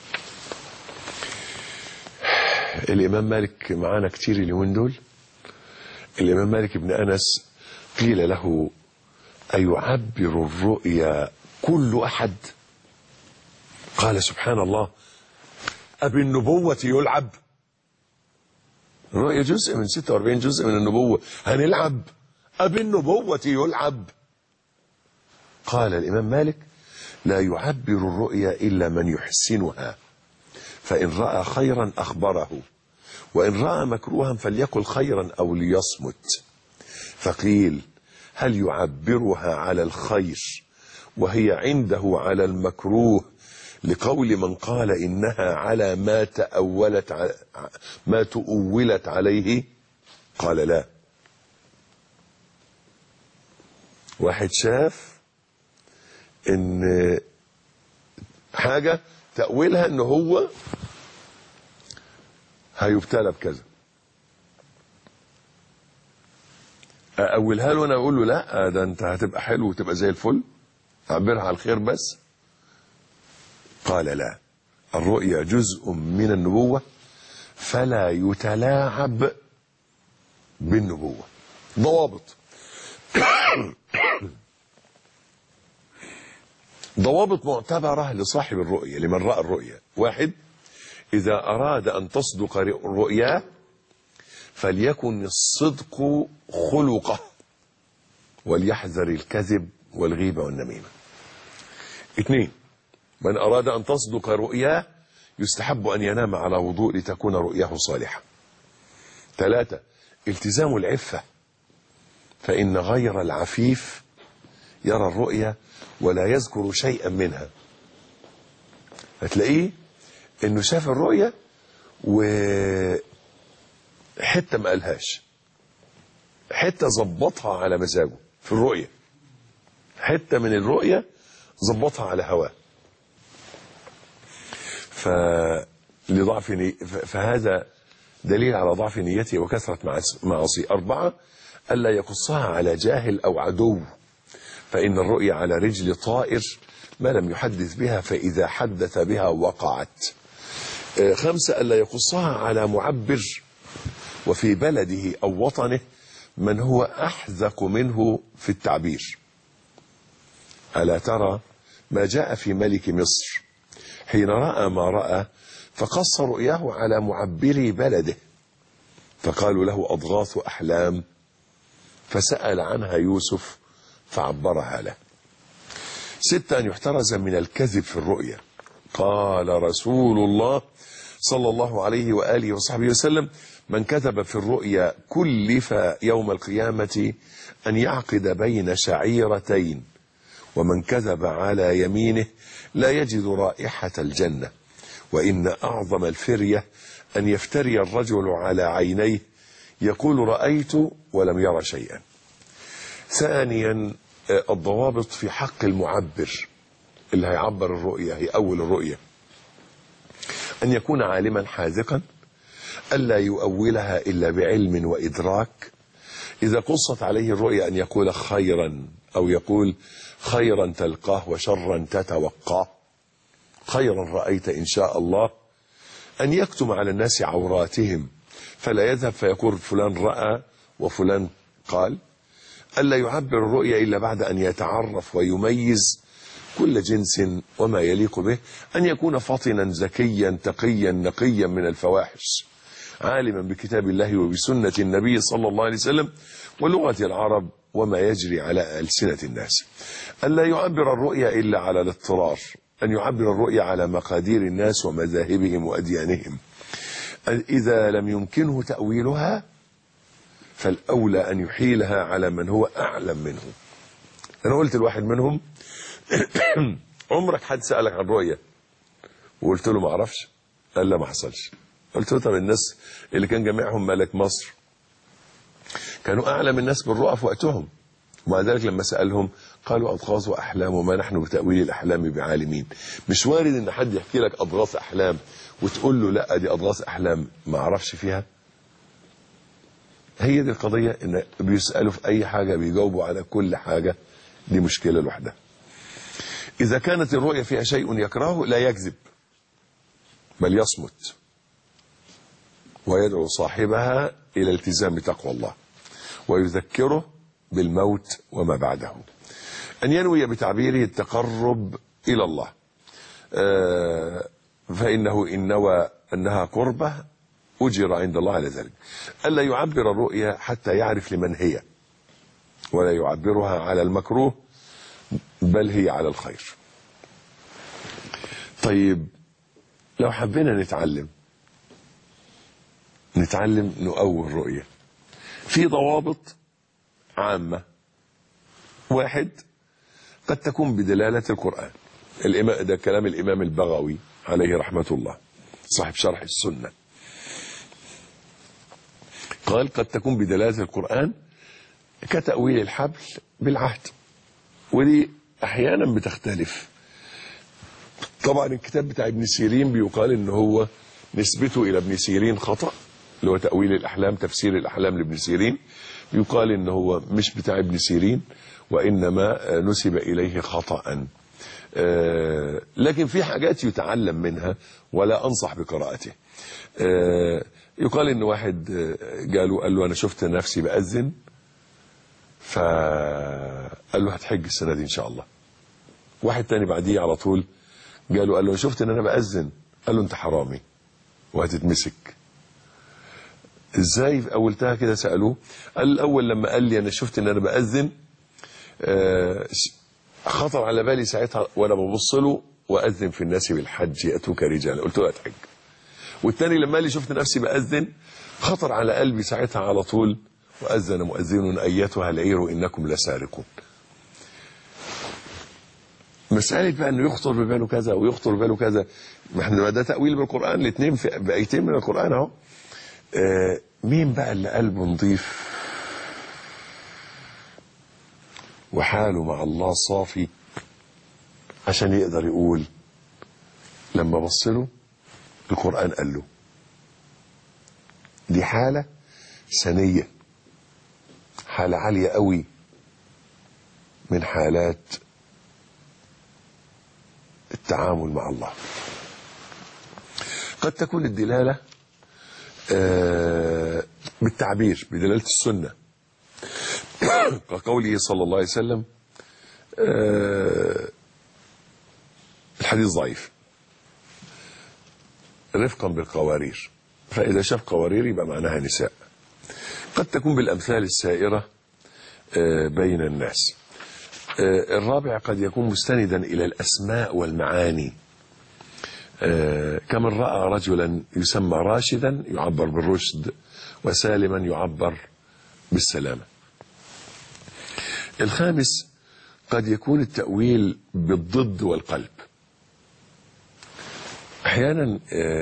الإمام مالك معانا كتير اليومين دول. الإمام مالك بن أنس قيل له: أيعبر الرؤيا كل أحد؟ قال: سبحان الله، أبالنبوة يلعب؟ الرؤيا جزء من 46 جزء من النبوة، هنلعب؟ أبالنبوة يلعب؟ قال الإمام مالك: لا يعبر الرؤيا إلا من يحسنها، فإن رأى خيرا أخبره، وإن رأى مكروها فليقل خيرا أو ليصمت. فقيل: هل يعبرها على الخير وهي عنده على المكروه، لقول من قال إنها على ما تؤولت عليه؟ قال: لا. واحد شاف ان حاجة تأويلها ان هو هيبتلى بكذا، أولها له انا اقول له: لا، ده انت هتبقى حلو وتبقى زي الفل، اعبرها على الخير بس. قال: لا، الرؤيا جزء من النبوة فلا يتلاعب بالنبوة. ضوابط معتبرة لصاحب الرؤية، لمن رأى الرؤية. واحد: إذا أراد أن تصدق رؤياه فليكن الصدق خلقه، وليحذر الكذب والغيبة والنميمة. اثنين: من أراد أن تصدق رؤياه يستحب أن ينام على وضوء لتكون رؤياه صالحة. ثلاثة: التزام العفة، فإن غير العفيف يرى الرؤيا ولا يذكر شيئا منها. هتلاقيه انه شاف الرؤيا حتة ما قالهاش، حتة ظبطها على مزاجه في الرؤية، حتة من الرؤية ظبطها على هواه. فهذا دليل على ضعف نيته وكثرة معاصيه. 4 ألا يقصها على جاهل أو عدو، فإن الرؤيا على رجل طائر ما لم يحدث بها، فإذا حدث بها وقعت. 5 ألا يقصها على معبر وفي بلده أو وطنه من هو أحذق منه في التعبير. ألا ترى ما جاء في ملك مصر حين رأى ما رأى فقص رؤياه على معبري بلده، فقالوا له أضغاث أحلام، فسأل عنها يوسف فعبرها له. 6 أن يحترز من الكذب في الرؤيا. قال رسول الله صلى الله عليه وآله وصحبه وسلم: من كذب في الرؤيا كلف يوم القيامة أن يعقد بين شعيرتين، ومن كذب على يمينه لا يجد رائحة الجنة. وإن أعظم الفرية أن يفتري الرجل على عينيه يقول رأيت ولم يرى شيئا. 2 الضوابط في حق المعبر اللي هيعبر الرؤية، هي أول الرؤية: أن يكون عالما حاذقا، ألا يؤولها إلا بعلم وإدراك. إذا قصت عليه الرؤيا أن يقول خيرا، أو يقول خيرا تلقاه وشرا تتوقاه، خيرا رأيت إن شاء الله. أن يكتم على الناس عوراتهم فلا يذهب فيقول فلان رأى وفلان قال. ألا يعبر الرؤيا إلا بعد أن يتعرف ويميز كل جنس وما يليق به. أن يكون فطنا ذكيا تقيا نقيا من الفواحش، عالما بكتاب الله وبسنة النبي صلى الله عليه وسلم ولغة العرب وما يجري على ألسنة الناس. ألا يعبر الرؤيا إلا على الاضطرار، أن يعبر الرؤيا على مقادير الناس ومذاهبهم وأديانهم. إذا لم يمكنه تأويلها فالأولى أن يحيلها على من هو أعلم منه. أنا قلت لواحد منهم: عمرك حد سألك عن رؤية؟ وقلت له ما أعرفش. قال لا ما حصلش. قلت له طب الناس اللي كان جميعهم ملك مصر كانوا أعلم الناس بالرؤى في وقتهم، ومع ذلك لما سألهم قالوا أضغاث أحلام وما نحن بتأويل الأحلام بعالمين. مش وارد إن حد يحكي لك أضغاث أحلام وتقول له لا دي أضغاث أحلام ما أعرفش فيها. هي دي القضية، إن بيسألوا في أي حاجة بيجاوبوا على كل حاجة، دي مشكلة لوحدها. إذا كانت الرؤية فيها شيء يكرهه لا يكذب بل يصمت ويدعو صاحبها إلى التزام تقوى الله ويذكره بالموت وما بعده. أن ينوي بتعبيره التقرب إلى الله، فإنه إن نوى أنها قربة أجر عند الله على ذلك. ألا يعبر الرؤيا حتى يعرف لمن هي، ولا يعبرها على المكروه بل هي على الخير. طيب لو حبينا نتعلم نؤول رؤية في ضوابط عامة. 1 قد تكون بدلالة القرآن. ده كلام الإمام البغوي عليه رحمة الله صاحب شرح السنة، قال قد تكون بدلالة القرآن كتأويل الحبل بالعهد، ودي أحيانا بتختلف. طبعا الكتاب بتاع ابن سيرين بيقال إن هو نسبته إلى ابن سيرين خطأ، اللي هو تأويل الأحلام تفسير الأحلام لابن سيرين، يقال إن هو مش بتاع ابن سيرين وإنما نسب إليه خطأ. لكن في حاجات يتعلم منها ولا أنصح بقراءته. يقال إن واحد قال له أنا شفت نفسي بأذن، فقال له هتحج السنة دي إن شاء الله. واحد تاني بعديه على طول قال له أنا شفت إن أنا بأذن، قال له أنت حرامي وهتتمسك. ازاي اولتها كده؟ سألوه، قال الاول لما قال لي انا شفت ان انا بأذن خطر على بالي ساعتها وانا ببص له وأذن في الناس بالحج يأتوك رجالا، قلت له هتحج. والتاني لما قال لي شفت نفسي بأذن خطر على قلبي ساعتها على طول وأذن مؤذن أيتها العير إنكم لسارقون. مسألة بقى انه يخطر بباله كذا ويخطر بباله كذا، ما احنا ده تأويل بالقرآن، الاثنين في بآيتين من القرآن اهو. مين بقى اللي قلبه نظيف وحاله مع الله صافي عشان يقدر يقول لما بص له القرآن قال له؟ دي حالة ثانية، حالة عالية قوي من حالات التعامل مع الله. قد تكون الدلالة بالتعبير بدلالة السنة كقوله صلى الله عليه وسلم، الحديث ضعيف، رفقا بالقوارير، فإذا شاف قوارير يبقى معناها نساء. قد تكون بالأمثال السائرة بين الناس. الرابع قد يكون مستندا إلى الأسماء والمعاني، كمن رأى رجلا يسمى راشدا يعبر بالرشد، وسالما يعبر بالسلامة. الخامس قد يكون التأويل بالضد والقلب. أحيانا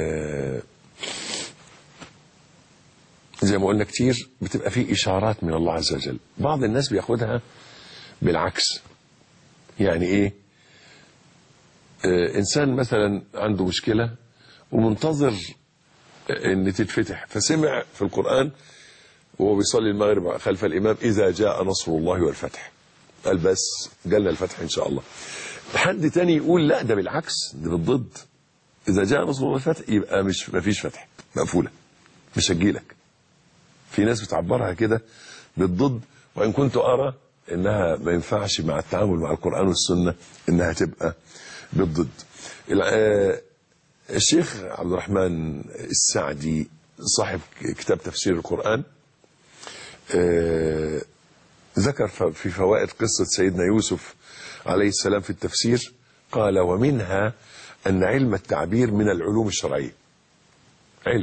زي ما قلنا كتير بتبقى فيه إشارات من الله عز وجل، بعض الناس بياخدها بالعكس. يعني إيه؟ إنسان مثلا عنده مشكلة ومنتظر أن تتفتح، فسمع في القرآن وهو بيصلي المغرب خلف الإمام إذا جاء نصر الله والفتح، قال بس جالنا الفتح إن شاء الله. حد تاني يقول لا ده بالعكس، ده بالضد، إذا جاء نصر الله والفتح يبقى ما فيش فتح، مقفولة، مش هتجيلك. في ناس بتعبرها كده بالضد، وإن كنت أرى إنها ما ينفعش مع التعامل مع القرآن والسنة إنها تبقى بالضد. الشيخ عبد الرحمن السعدي صاحب كتاب تفسير القرآن ذكر في فوائد قصة سيدنا يوسف عليه السلام في التفسير، قال ومنها أن علم التعبير من العلوم الشرعية، علم،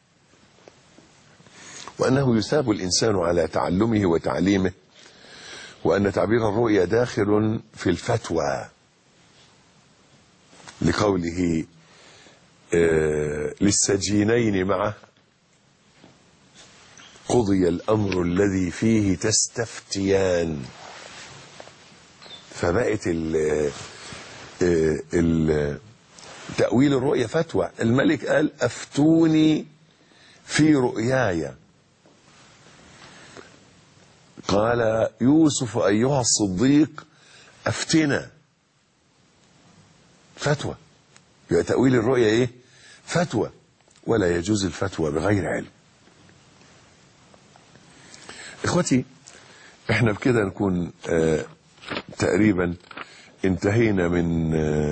وأنه يثاب الإنسان على تعلمه وتعليمه، وأن تعبير الرؤيا داخل في الفتوى، لقوله للسجينين معه قضي الأمر الذي فيه تستفتيان. فبقت تأويل الرؤيا فتوى. الملك قال أفتوني في رؤياي، قال يوسف أيها الصديق أفتنا، فتوى. يبقى تأويل الرؤيا إيه؟ فتوى، ولا يجوز الفتوى بغير علم. إخوتي، إحنا بكده نكون تقريبا انتهينا من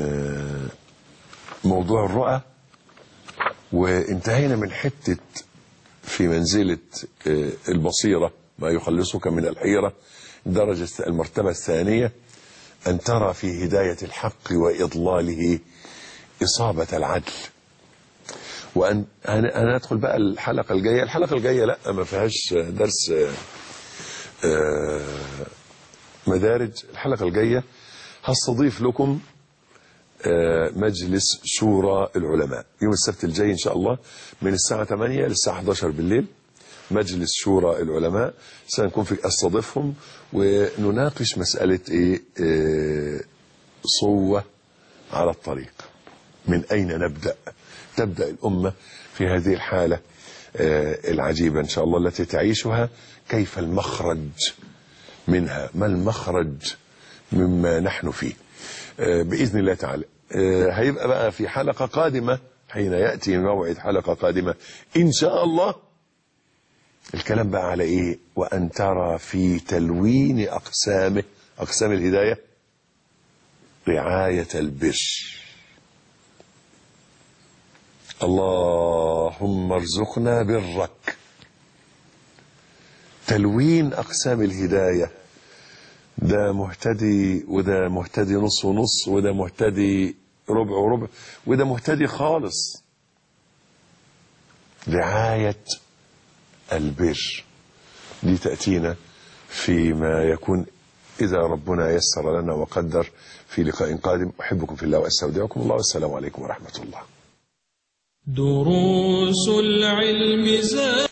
موضوع الرؤى، وانتهينا من حتة في منزلة البصيرة ما يخلصك من الحيرة. درجة المرتبة الثانية أن ترى في هداية الحق وإضلاله إصابة العدل. وأن أنا أدخل بقى الحلقة الجاية. الحلقة الجاية لا ما فيهاش درس مدارج. الحلقة الجاية هستضيف لكم مجلس شورى العلماء يوم السبت الجاي إن شاء الله من الساعة 8 للساعة 11 بالليل. مجلس شورى العلماء سنكون في استضيفهم ونناقش مسألة صوة على الطريق. من أين نبدأ؟ تبدأ الأمة في هذه الحالة العجيبة إن شاء الله التي تعيشها. كيف المخرج منها؟ ما المخرج مما نحن فيه؟ بإذن الله تعالى هيبقى بقى في حلقة قادمة، حين يأتي موعد حلقة قادمة إن شاء الله، الكلام بقى على إيه؟ وأن ترى في تلوين أقسام الهداية رعاية البر. اللهم ارزقنا برك. تلوين أقسام الهداية، ده مهتدي وده مهتدي نص ونص وده مهتدي ربع وربع وده مهتدي خالص. رعاية البر دي تأتينا فيما يكون إذا ربنا يسر لنا وقدر في لقاء قادم. أحبكم في الله وأستودعكم الله، والسلام عليكم ورحمة الله. دروس العلم